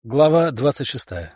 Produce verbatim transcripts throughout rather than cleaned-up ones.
Глава двадцать шестая.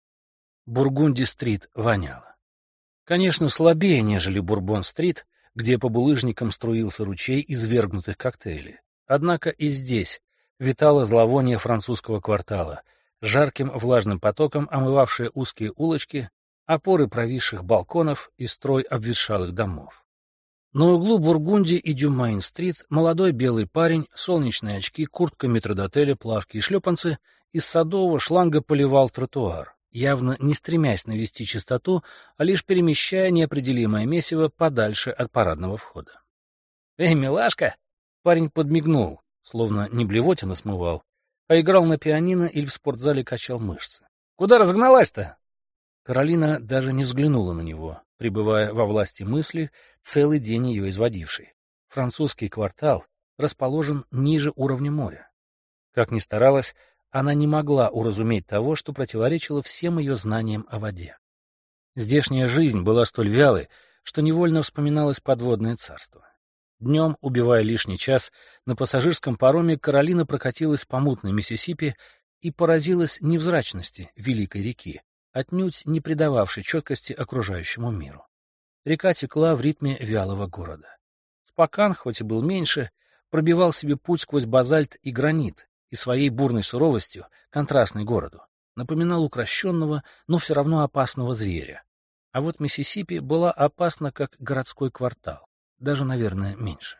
Бургунди-стрит воняла. Конечно, слабее, нежели Бурбон-стрит, где по булыжникам струился ручей извергнутых коктейлей. Однако и здесь витало зловоние французского квартала, жарким влажным потоком омывавшее узкие улочки, опоры провисших балконов и строй обветшалых домов. На углу Бургунди и Дюмайн-стрит молодой белый парень, солнечные очки, куртка метрдотеля, плавки и шлепанцы из садового шланга поливал тротуар, явно не стремясь навести чистоту, а лишь перемещая неопределимое месиво подальше от парадного входа. «Эй, милашка!» Парень подмигнул, словно не блевотину смывал, а играл на пианино или в спортзале качал мышцы. «Куда разгналась-то?» Каролина даже не взглянула на него, пребывая во власти мысли, целый день ее изводившей. Французский квартал расположен ниже уровня моря. Как ни старалась, она не могла уразуметь того, что противоречило всем ее знаниям о воде. Здешняя жизнь была столь вялой, что невольно вспоминалось подводное царство. Днем, убивая лишний час, на пассажирском пароме Каролина прокатилась по мутной Миссисипи и поразилась невзрачности великой реки, отнюдь не придававшей четкости окружающему миру. Река текла в ритме вялого города. Спокан, хоть и был меньше, пробивал себе путь сквозь базальт и гранит, и своей бурной суровостью, контрастной городу, напоминал укрощенного, но все равно опасного зверя. А вот Миссисипи была опасна, как городской квартал, даже, наверное, меньше.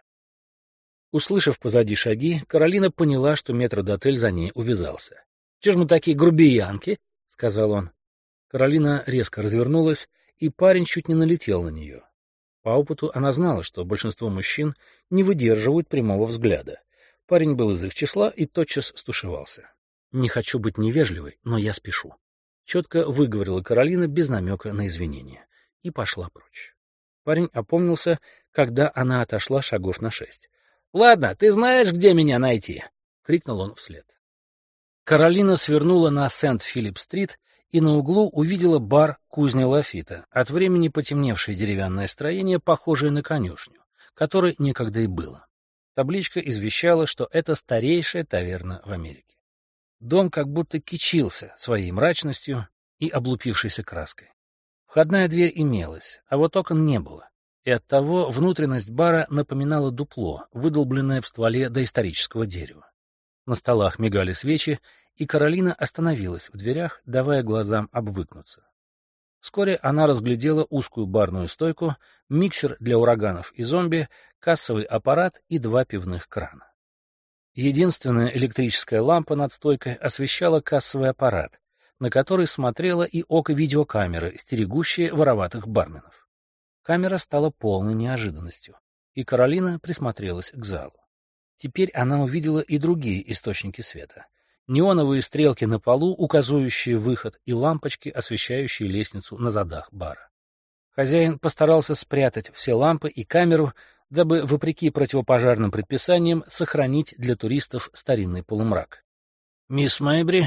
Услышав позади шаги, Каролина поняла, что метрдотель за ней увязался. — Чего ж мы такие грубиянки? — сказал он. Каролина резко развернулась, и парень чуть не налетел на нее. По опыту она знала, что большинство мужчин не выдерживают прямого взгляда. Парень был из их числа и тотчас стушевался. «Не хочу быть невежливой, но я спешу», — четко выговорила Каролина без намека на извинения, и пошла прочь. Парень опомнился, когда она отошла шагов на шесть. «Ладно, ты знаешь, где меня найти?» — крикнул он вслед. Каролина свернула на Сент-Филипп-стрит и на углу увидела бар «Кузня Лафита», от времени потемневшее деревянное строение, похожее на конюшню, которой некогда и было. Табличка извещала, что это старейшая таверна в Америке. Дом как будто кичился своей мрачностью и облупившейся краской. Входная дверь имелась, а вот окон не было, и оттого внутренность бара напоминала дупло, выдолбленное в стволе доисторического дерева. На столах мигали свечи, и Каролина остановилась в дверях, давая глазам обвыкнуться. Вскоре она разглядела узкую барную стойку, миксер для ураганов и зомби, кассовый аппарат и два пивных крана. Единственная электрическая лампа над стойкой освещала кассовый аппарат, на который смотрело и око видеокамеры, стерегущие вороватых барменов. Камера стала полной неожиданностью, и Каролина присмотрелась к залу. Теперь она увидела и другие источники света. Неоновые стрелки на полу, указывающие выход, и лампочки, освещающие лестницу на задах бара. Хозяин постарался спрятать все лампы и камеру, дабы, вопреки противопожарным предписаниям, сохранить для туристов старинный полумрак. «Мисс Мэйбри?»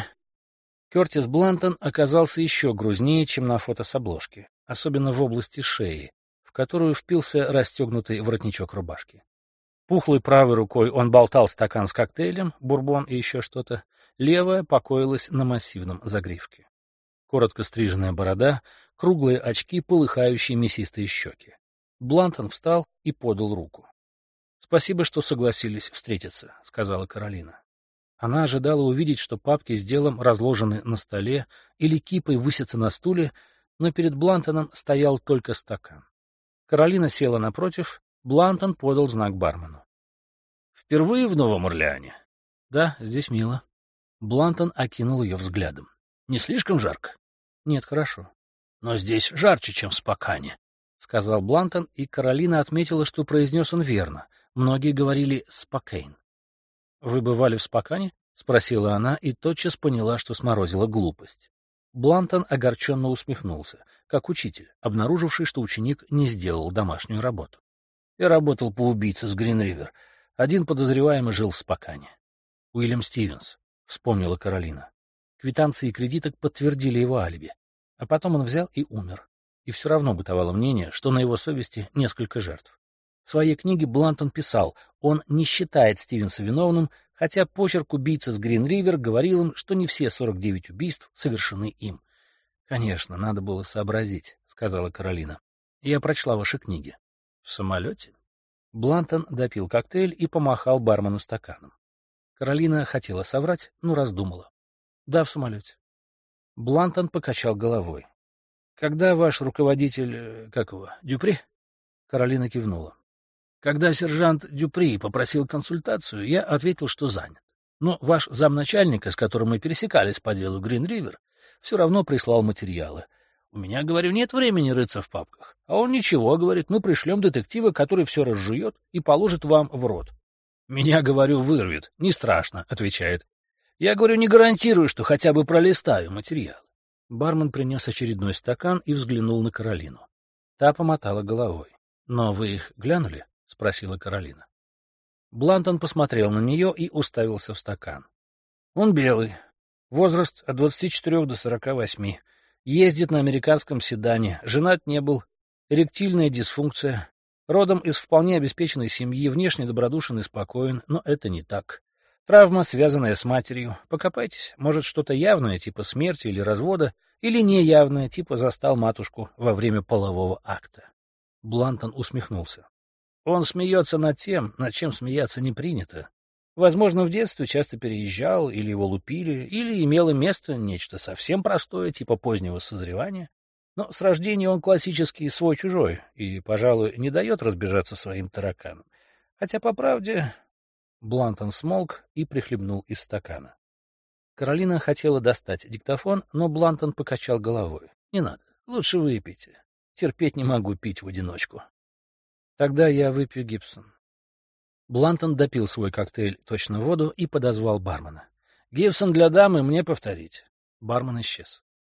Кертис Блантон оказался еще грузнее, чем на фото с обложки, особенно в области шеи, в которую впился расстегнутый воротничок рубашки. Пухлой правой рукой он болтал стакан с коктейлем, бурбон и еще что-то, левая покоилась на массивном загривке. Коротко стриженная борода, круглые очки, полыхающие мясистые щеки. Блантон встал и подал руку. — Спасибо, что согласились встретиться, — сказала Каролина. Она ожидала увидеть, что папки с делом разложены на столе или кипой высятся на стуле, но перед Блантоном стоял только стакан. Каролина села напротив, Блантон подал знак бармену. — Впервые в Новом Орлеане? — Да, здесь мило. Блантон окинул ее взглядом. — Не слишком жарко? — Нет, хорошо. — Но здесь жарче, чем в Спокане, — сказал Блантон, и Каролина отметила, что произнес он верно. Многие говорили «Спокейн». — Вы бывали в Спокане? — спросила она и тотчас поняла, что сморозила глупость. Блантон огорченно усмехнулся, как учитель, обнаруживший, что ученик не сделал домашнюю работу. — Я работал по убийце с Грин-Ривер. Один подозреваемый жил в Спокане. — Уильям Стивенс, — вспомнила Каролина. Квитанции кредиток подтвердили его алиби. А потом он взял и умер. И все равно бытовало мнение, что на его совести несколько жертв. В своей книге Блантон писал, он не считает Стивенса виновным, хотя почерк убийцы с Грин-Ривер говорил им, что не все сорок девять убийств совершены им. «Конечно, надо было сообразить», — сказала Каролина. «Я прочла ваши книги». «В самолете?» Блантон допил коктейль и помахал бармену стаканом. Каролина хотела соврать, но раздумала. «Да, в самолете». Блантон покачал головой. «Когда ваш руководитель... как его? Дюпри?» Каролина кивнула. «Когда сержант Дюпри попросил консультацию, я ответил, что занят. Но ваш замначальника, с которым мы пересекались по делу Грин-Ривер, все равно прислал материалы. У меня, говорю, нет времени рыться в папках. А он ничего, говорит, мы пришлем детектива, который все разжует и положит вам в рот. Меня, говорю, вырвет. Не страшно, отвечает. Я, говорю, не гарантирую, что хотя бы пролистаю материал. Бармен принес очередной стакан и взглянул на Каролину. Та помотала головой. «Но вы их глянули?» — спросила Каролина. Блантон посмотрел на нее и уставился в стакан. «Он белый. Возраст от двадцати четырёх до сорока восьми. Ездит на американском седане. Женат не был. Эректильная дисфункция. Родом из вполне обеспеченной семьи, внешне добродушен и спокоен, но это не так. Травма, связанная с матерью. Покопайтесь, может, что-то явное, типа смерти или развода, или неявное, типа застал матушку во время полового акта». Блантон усмехнулся. Он смеется над тем, над чем смеяться не принято. Возможно, в детстве часто переезжал, или его лупили, или имело место нечто совсем простое, типа позднего созревания. Но с рождения он классический свой-чужой и, пожалуй, не дает разбежаться своим тараканам. Хотя, по правде... Блантон смолк и прихлебнул из стакана. Каролина хотела достать диктофон, но Блантон покачал головой. «Не надо, лучше выпейте. Терпеть не могу пить в одиночку». «Тогда я выпью Гибсон». Блантон допил свой коктейль точно в воду и подозвал бармена. «Гибсон для дамы, мне повторить». Бармен исчез.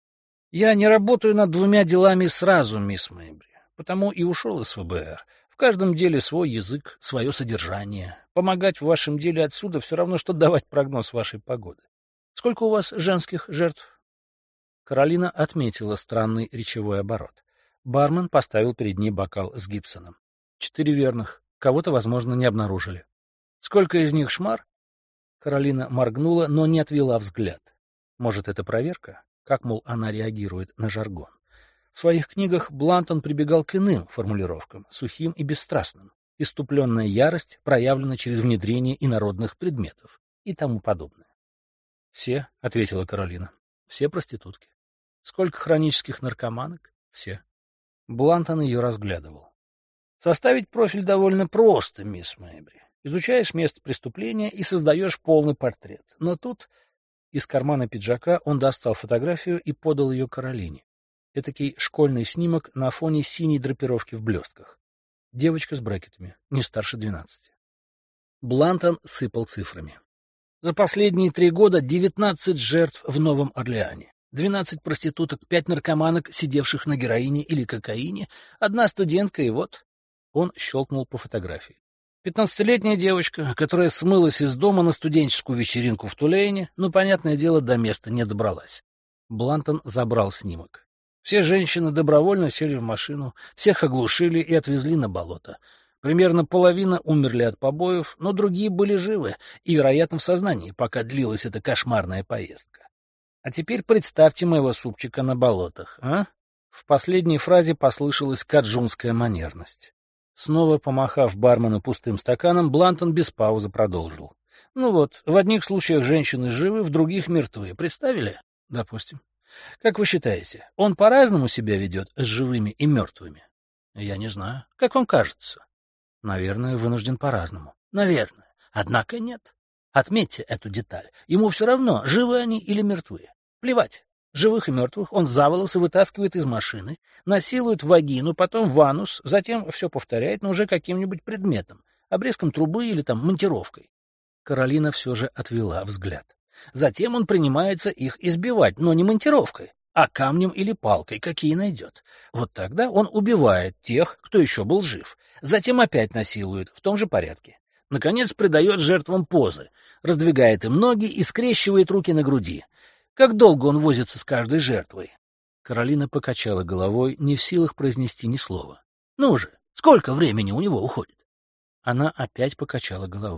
«Я не работаю над двумя делами сразу, мисс Мэйбри, потому и ушел из ФБР. В каждом деле свой язык, свое содержание. Помогать в вашем деле отсюда все равно, что давать прогноз вашей погоды. Сколько у вас женских жертв?» Каролина отметила странный речевой оборот. Бармен поставил перед ней бокал с Гибсоном. «Четыре верных. Кого-то, возможно, не обнаружили». «Сколько из них шмар?» Каролина моргнула, но не отвела взгляд. Может, это проверка? Как, мол, она реагирует на жаргон? В своих книгах Блантон прибегал к иным формулировкам, сухим и бесстрастным. Исступленная ярость проявлена через внедрение инородных предметов и тому подобное. «Все», — ответила Каролина, — «все проститутки». «Сколько хронических наркоманок?» «Все». Блантон ее разглядывал. «Составить профиль довольно просто, мисс Мэйбри. Изучаешь место преступления и создаешь полный портрет. Но тут...» Из кармана пиджака он достал фотографию и подал ее Каролине. Этакий школьный снимок на фоне синей драпировки в блестках. Девочка с брекетами, не старше двенадцати. Блантон сыпал цифрами. За последние три года девятнадцать жертв в Новом Орлеане. двенадцать проституток, пять наркоманок, сидевших на героине или кокаине, одна студентка и вот... Он щелкнул по фотографии. Пятнадцатилетняя девочка, которая смылась из дома на студенческую вечеринку в Тулейне, но, понятное дело, до места не добралась. Блантон забрал снимок. Все женщины добровольно сели в машину, всех оглушили и отвезли на болото. Примерно половина умерли от побоев, но другие были живы и, вероятно, в сознании, пока длилась эта кошмарная поездка. А теперь представьте моего супчика на болотах, а? В последней фразе послышалась каджунская манерность. Снова помахав бармену пустым стаканом, Блантон без паузы продолжил. Ну вот, в одних случаях женщины живы, в других мертвы. Представили? Допустим. Как вы считаете, он по-разному себя ведет с живыми и мертвыми? Я не знаю. Как вам кажется? Наверное, вынужден по-разному. Наверное. Однако нет. Отметьте эту деталь. Ему все равно, живы они или мертвы. Плевать. Живых и мертвых он за волосы вытаскивает из машины, насилует в вагину, потом в анус, затем все повторяет, но уже каким-нибудь предметом, обрезком трубы или там монтировкой. Каролина все же отвела взгляд. Затем он принимается их избивать, но не монтировкой, а камнем или палкой, какие найдет. Вот тогда он убивает тех, кто еще был жив. Затем опять насилует, в том же порядке. Наконец придает жертвам позы, раздвигает им ноги и скрещивает руки на груди. Как долго он возится с каждой жертвой? Каролина покачала головой, не в силах произнести ни слова. Ну же, сколько времени у него уходит? Она опять покачала головой.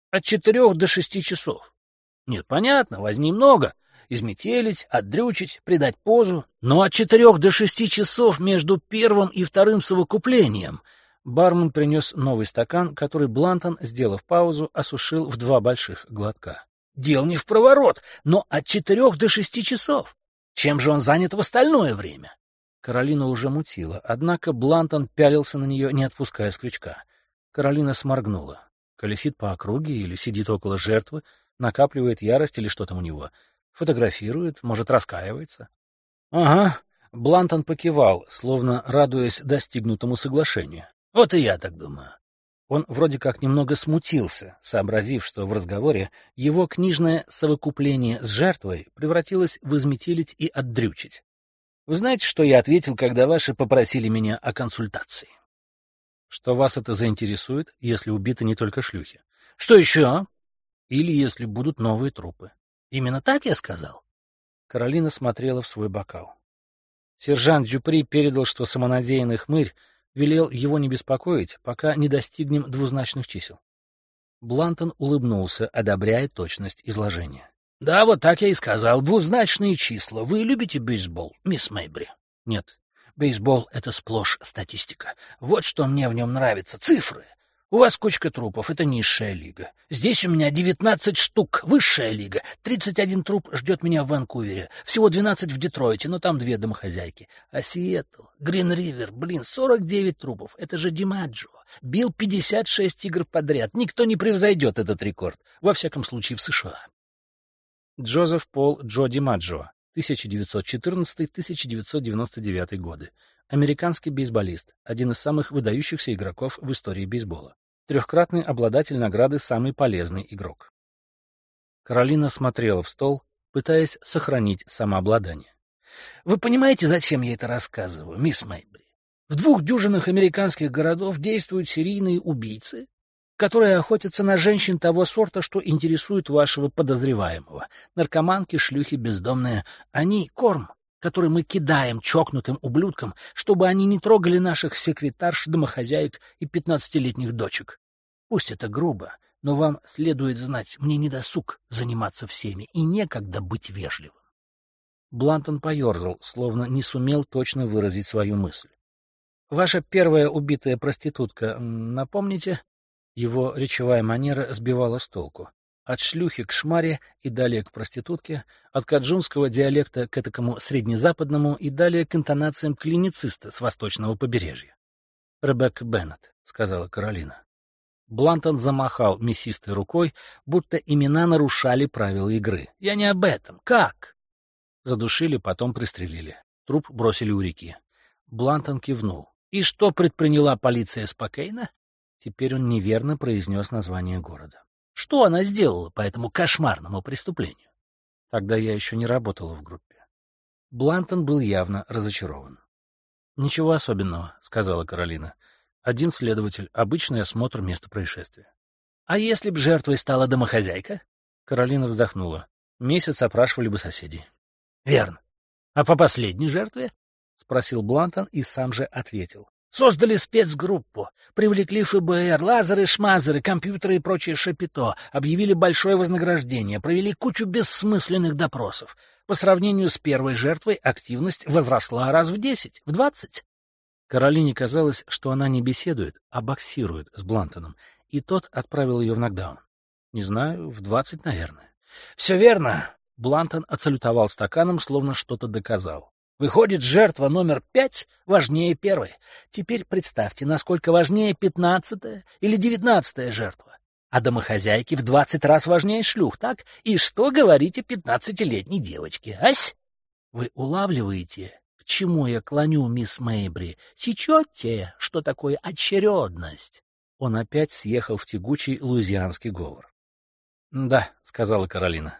От четырех до шести часов. Нет, понятно, возни много. Изметелить, отдрючить, придать позу. Но от четырех до шести часов между первым и вторым совокуплением. Бармен принес новый стакан, который Блантон, сделав паузу, осушил в два больших глотка. Дел не в проворот, но от четырех до шести часов. Чем же он занят в остальное время? Каролина уже мутила, однако Блантон пялился на нее, не отпуская с крючка. Каролина сморгнула. Колесит по округе или сидит около жертвы, накапливает ярость или что там у него. Фотографирует, может, раскаивается. Ага, Блантон покивал, словно радуясь достигнутому соглашению. Вот и я так думаю. Он вроде как немного смутился, сообразив, что в разговоре его книжное совокупление с жертвой превратилось в изметелить и отдрючить. Вы знаете, что я ответил, когда ваши попросили меня о консультации? Что вас это заинтересует, если убиты не только шлюхи? Что еще? Или если будут новые трупы. Именно так я сказал? Каролина смотрела в свой бокал. Сержант Дюпри передал, что самонадеянный хмырь велел его не беспокоить, пока не достигнем двузначных чисел. Блантон улыбнулся, одобряя точность изложения. — Да, вот так я и сказал. Двузначные числа. Вы любите бейсбол, мисс Мэйбри? — Нет. Бейсбол — это сплошь статистика. Вот что мне в нем нравится. Цифры. У вас кучка трупов — это низшая лига. Здесь у меня девятнадцать штук, высшая лига. тридцать один труп ждет меня в Ванкувере. Всего двенадцать в Детройте, но там две домохозяйки. А Сиэтл, Грин-Ривер, блин, сорок девять трупов. Это же Димаджо. Бил пятьдесят шесть игр подряд. Никто не превзойдет этот рекорд. Во всяком случае, в США. Джозеф Пол Джо Димаджо. тысяча девятьсот четырнадцатый — тысяча девятьсот девяносто девятый годы. Американский бейсболист, один из самых выдающихся игроков в истории бейсбола. Трехкратный обладатель награды «Самый полезный игрок». Каролина смотрела в стол, пытаясь сохранить самообладание. «Вы понимаете, зачем я это рассказываю, мисс Мэйбри? В двух дюжинах американских городов действуют серийные убийцы, которые охотятся на женщин того сорта, что интересует вашего подозреваемого. Наркоманки, шлюхи, бездомные. Они — корм, который мы кидаем чокнутым ублюдкам, чтобы они не трогали наших секретарш, домохозяек и пятнадцатилетних дочек. Пусть это грубо, но вам следует знать, мне не досуг заниматься всеми и некогда быть вежливым. Блантон поерзал, словно не сумел точно выразить свою мысль. Ваша первая убитая проститутка, напомните? Его речевая манера сбивала с толку. От шлюхи к шмаре и далее к проститутке, от каджунского диалекта к этакому среднезападному и далее к интонациям клинициста с восточного побережья. — Ребекка Беннет, — сказала Каролина. Блантон замахал мясистой рукой, будто имена нарушали правила игры. — Я не об этом. Как? Задушили, потом пристрелили. Труп бросили у реки. Блантон кивнул. — И что предприняла полиция Спокейна? Теперь он неверно произнес название города. Что она сделала по этому кошмарному преступлению? Тогда я еще не работала в группе. Блантон был явно разочарован. — Ничего особенного, — сказала Каролина. Один следователь, обычный осмотр места происшествия. — А если б жертвой стала домохозяйка? Каролина вздохнула. Месяц опрашивали бы соседей. — Верно. А по последней жертве? — спросил Блантон и сам же ответил. Создали спецгруппу, привлекли ФБР, лазеры-шмазеры, компьютеры и прочее шапито, объявили большое вознаграждение, провели кучу бессмысленных допросов. По сравнению с первой жертвой активность возросла раз в десять, в двадцать. Каролине казалось, что она не беседует, а боксирует с Блантоном, и тот отправил ее в нокдаун. Не знаю, в двадцать, наверное. — Все верно. Блантон отсалютовал стаканом, словно что-то доказал. Выходит, жертва номер пять важнее первой. Теперь представьте, насколько важнее пятнадцатая или девятнадцатая жертва. А домохозяйки в двадцать раз важнее шлюх, так? И что говорить о пятнадцатилетней девочке, ась? Вы улавливаете, к чему я клоню, мисс Мэйбри? Сечете, что такое очередность? Он опять съехал в тягучий луизианский говор. — Да, — сказала Каролина.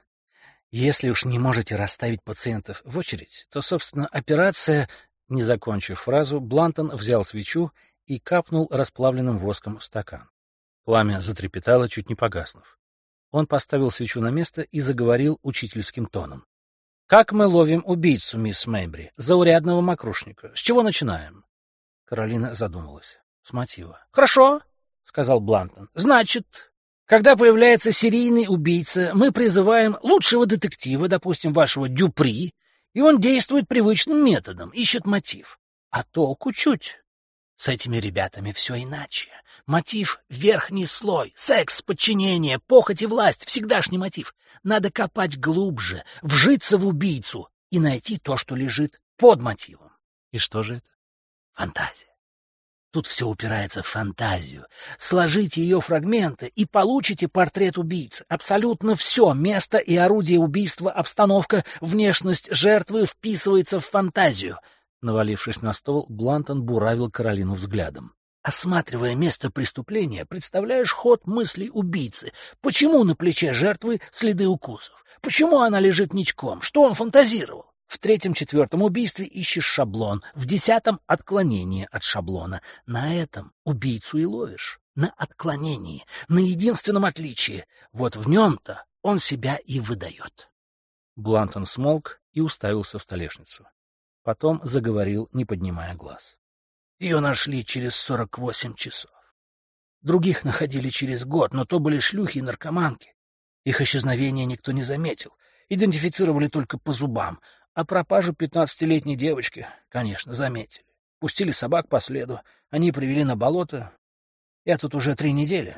Если уж не можете расставить пациентов в очередь, то, собственно, операция... Не закончив фразу, Блантон взял свечу и капнул расплавленным воском в стакан. Пламя затрепетало, чуть не погаснув. Он поставил свечу на место и заговорил учительским тоном. — Как мы ловим убийцу, мисс Мэйбри? Заурядного мокрушника. С чего начинаем? Каролина задумалась. С мотива. — Хорошо, — сказал Блантон. — Значит... Когда появляется серийный убийца, мы призываем лучшего детектива, допустим, вашего Дюпри, и он действует привычным методом, ищет мотив. А толку чуть. С этими ребятами все иначе. Мотив — верхний слой, секс, подчинение, похоть и власть — всегдашний мотив. Надо копать глубже, вжиться в убийцу и найти то, что лежит под мотивом. И что же это? Фантазия. Тут все упирается в фантазию. Сложите ее фрагменты и получите портрет убийцы. Абсолютно все — место и орудие убийства, обстановка, внешность жертвы — вписывается в фантазию. Навалившись на стол, Блантон буравил Каролину взглядом. Осматривая место преступления, представляешь ход мыслей убийцы. Почему на плече жертвы следы укусов? Почему она лежит ничком? Что он фантазировал? В третьем-четвертом убийстве ищешь шаблон, в десятом — отклонение от шаблона. На этом убийцу и ловишь. На отклонении, на единственном отличии. Вот в нем-то он себя и выдает. Блантон смолк и уставился в столешницу. Потом заговорил, не поднимая глаз. Ее нашли через сорок восемь часов. Других находили через год, но то были шлюхи и наркоманки. Их исчезновение никто не заметил. Идентифицировали только по зубам. А пропажу пятнадцатилетней девочки, конечно, заметили. Пустили собак по следу. Они привели на болото. Я тут уже три недели.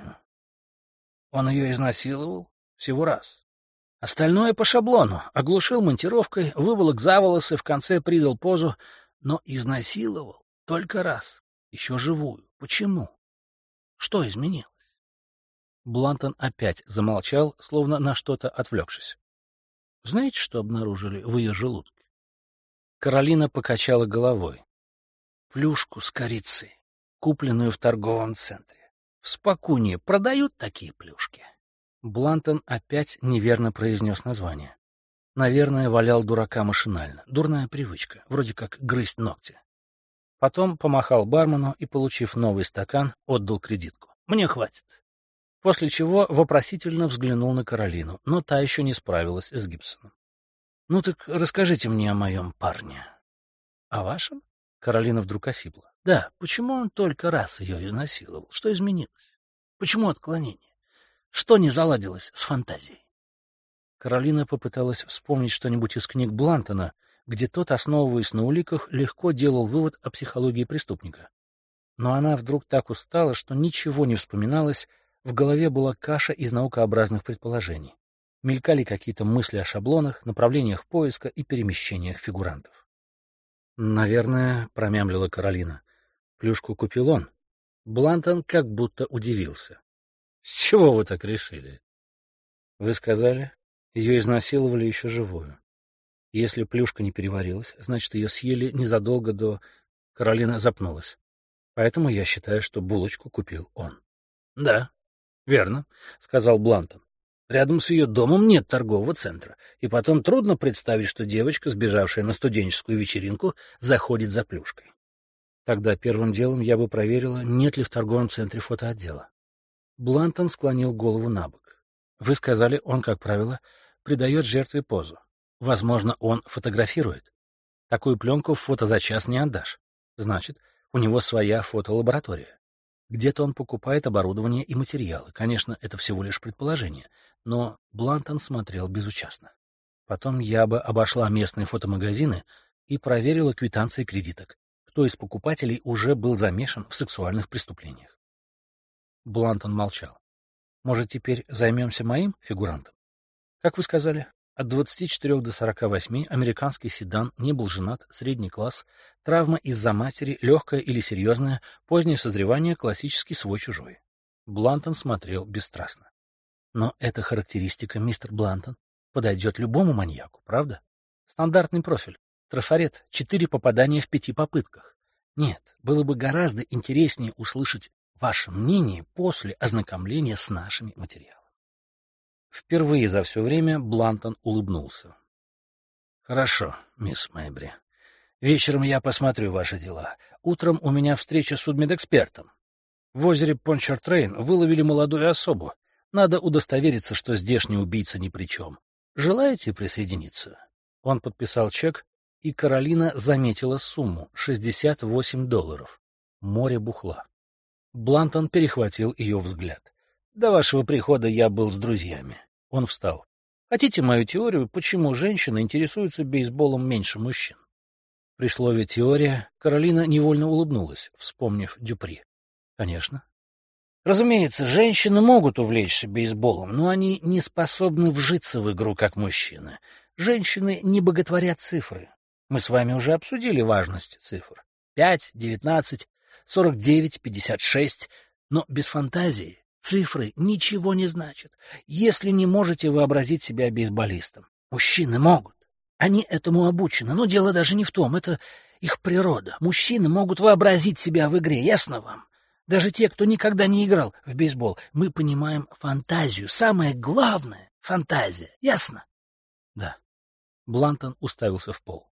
Он ее изнасиловал всего раз. Остальное по шаблону. Оглушил монтировкой, выволок за волосы, в конце придал позу. Но изнасиловал только раз. Еще живую. Почему? Что изменилось? Блантон опять замолчал, словно на что-то отвлекшись. Знаете, что обнаружили в ее желудке? Каролина покачала головой. Плюшку с корицей, купленную в торговом центре. В Спокуне продают такие плюшки. Блантон опять неверно произнес название. Наверное, валял дурака машинально. Дурная привычка, вроде как грызть ногти. Потом помахал бармену и, получив новый стакан, отдал кредитку. «Мне хватит». После чего вопросительно взглянул на Каролину, но та еще не справилась с Гибсоном. «Ну так расскажите мне о моем парне». «О вашем?» Каролина вдруг осипла. «Да, почему он только раз ее изнасиловал? Что изменилось? Почему отклонение? Что не заладилось с фантазией?» Каролина попыталась вспомнить что-нибудь из книг Блантона, где тот, основываясь на уликах, легко делал вывод о психологии преступника. Но она вдруг так устала, что ничего не вспоминалось, в голове была каша из наукообразных предположений. Мелькали какие-то мысли о шаблонах, направлениях поиска и перемещениях фигурантов. «Наверное», — промямлила Каролина, — «плюшку купил он». Блантон как будто удивился. «С чего вы так решили?» «Вы сказали, ее изнасиловали еще живую. Если плюшка не переварилась, значит, ее съели незадолго до...» Каролина запнулась. «Поэтому я считаю, что булочку купил он». «Да, верно», — сказал Блантон. «Рядом с ее домом нет торгового центра, и потом трудно представить, что девочка, сбежавшая на студенческую вечеринку, заходит за плюшкой». Тогда первым делом я бы проверила, нет ли в торговом центре фотоотдела. Блантон склонил голову на бок. Вы сказали, он, как правило, придает жертве позу. Возможно, он фотографирует. Такую пленку в фото за час не отдашь. Значит, у него своя фотолаборатория. Где-то он покупает оборудование и материалы. Конечно, это всего лишь предположение, но Блантон смотрел безучастно. Потом я бы обошла местные фотомагазины и проверила квитанции кредиток. Кто из покупателей уже был замешан в сексуальных преступлениях? Блантон молчал. Может, теперь займемся моим фигурантом? Как вы сказали, от двадцати четырёх до сорока восьми американский седан, не был женат, средний класс, травма из-за матери, легкая или серьезная, позднее созревание, классический свой-чужой. Блантон смотрел бесстрастно. Но эта характеристика, мистер Блантон, подойдет любому маньяку, правда? Стандартный профиль. Трафарет, четыре попадания в пяти попытках. Нет, было бы гораздо интереснее услышать ваше мнение после ознакомления с нашими материалами. Впервые за все время Блантон улыбнулся. «Хорошо, мисс Мэйбри. Вечером я посмотрю ваши дела. Утром у меня встреча с судмедэкспертом. В озере Пончартрейн выловили молодую особу. Надо удостовериться, что здешний убийца ни при чем. Желаете присоединиться?» Он подписал чек, и Каролина заметила сумму — шестьдесят восемь долларов. Море бухла. Блантон перехватил ее взгляд. До вашего прихода я был с друзьями. Он встал. Хотите мою теорию, почему женщины интересуются бейсболом меньше мужчин? При слове «теория» Каролина невольно улыбнулась, вспомнив Дюпри. Конечно. Разумеется, женщины могут увлечься бейсболом, но они не способны вжиться в игру, как мужчины. Женщины не боготворят цифры. Мы с вами уже обсудили важность цифр. Пять, девятнадцать, сорок девять, пятьдесят шесть. Но без фантазии цифры ничего не значат, если не можете вообразить себя бейсболистом. Мужчины могут. Они этому обучены, но дело даже не в том, это их природа. Мужчины могут вообразить себя в игре, ясно вам? Даже те, кто никогда не играл в бейсбол, мы понимаем фантазию. Самое главное — фантазия, ясно? Да. Блантон уставился в пол.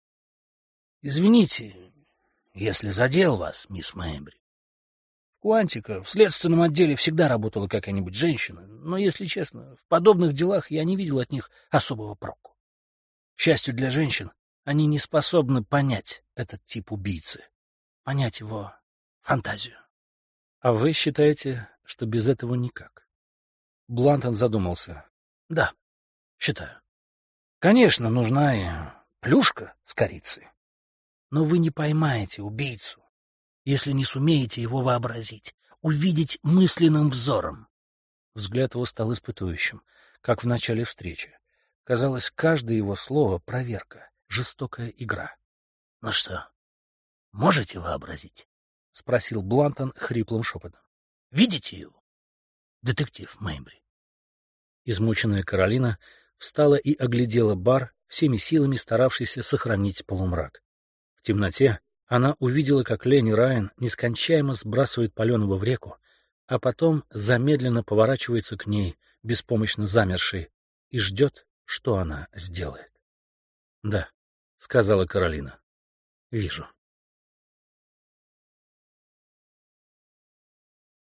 Извините, если задел вас, мисс Мэйбри. Куантика в следственном отделе всегда работала какая-нибудь женщина, но, если честно, в подобных делах я не видел от них особого проку. К счастью для женщин, они не способны понять этот тип убийцы, понять его фантазию. А вы считаете, что без этого никак? Блантон задумался. Да, считаю. Конечно, нужна и плюшка с корицей. Но вы не поймаете убийцу, если не сумеете его вообразить, увидеть мысленным взором. Взгляд его стал испытующим, как в начале встречи. Казалось, каждое его слово — проверка, жестокая игра. — Ну что, можете вообразить? — спросил Блантон хриплым шепотом. — Видите его? Детектив Мэйбри. Измученная Каролина встала и оглядела бар, всеми силами старавшийся сохранить полумрак. В темноте она увидела, как Лени Райан нескончаемо сбрасывает Паленова в реку, а потом замедленно поворачивается к ней, беспомощно замершей, и ждет, что она сделает. — Да, — сказала Каролина. — Вижу.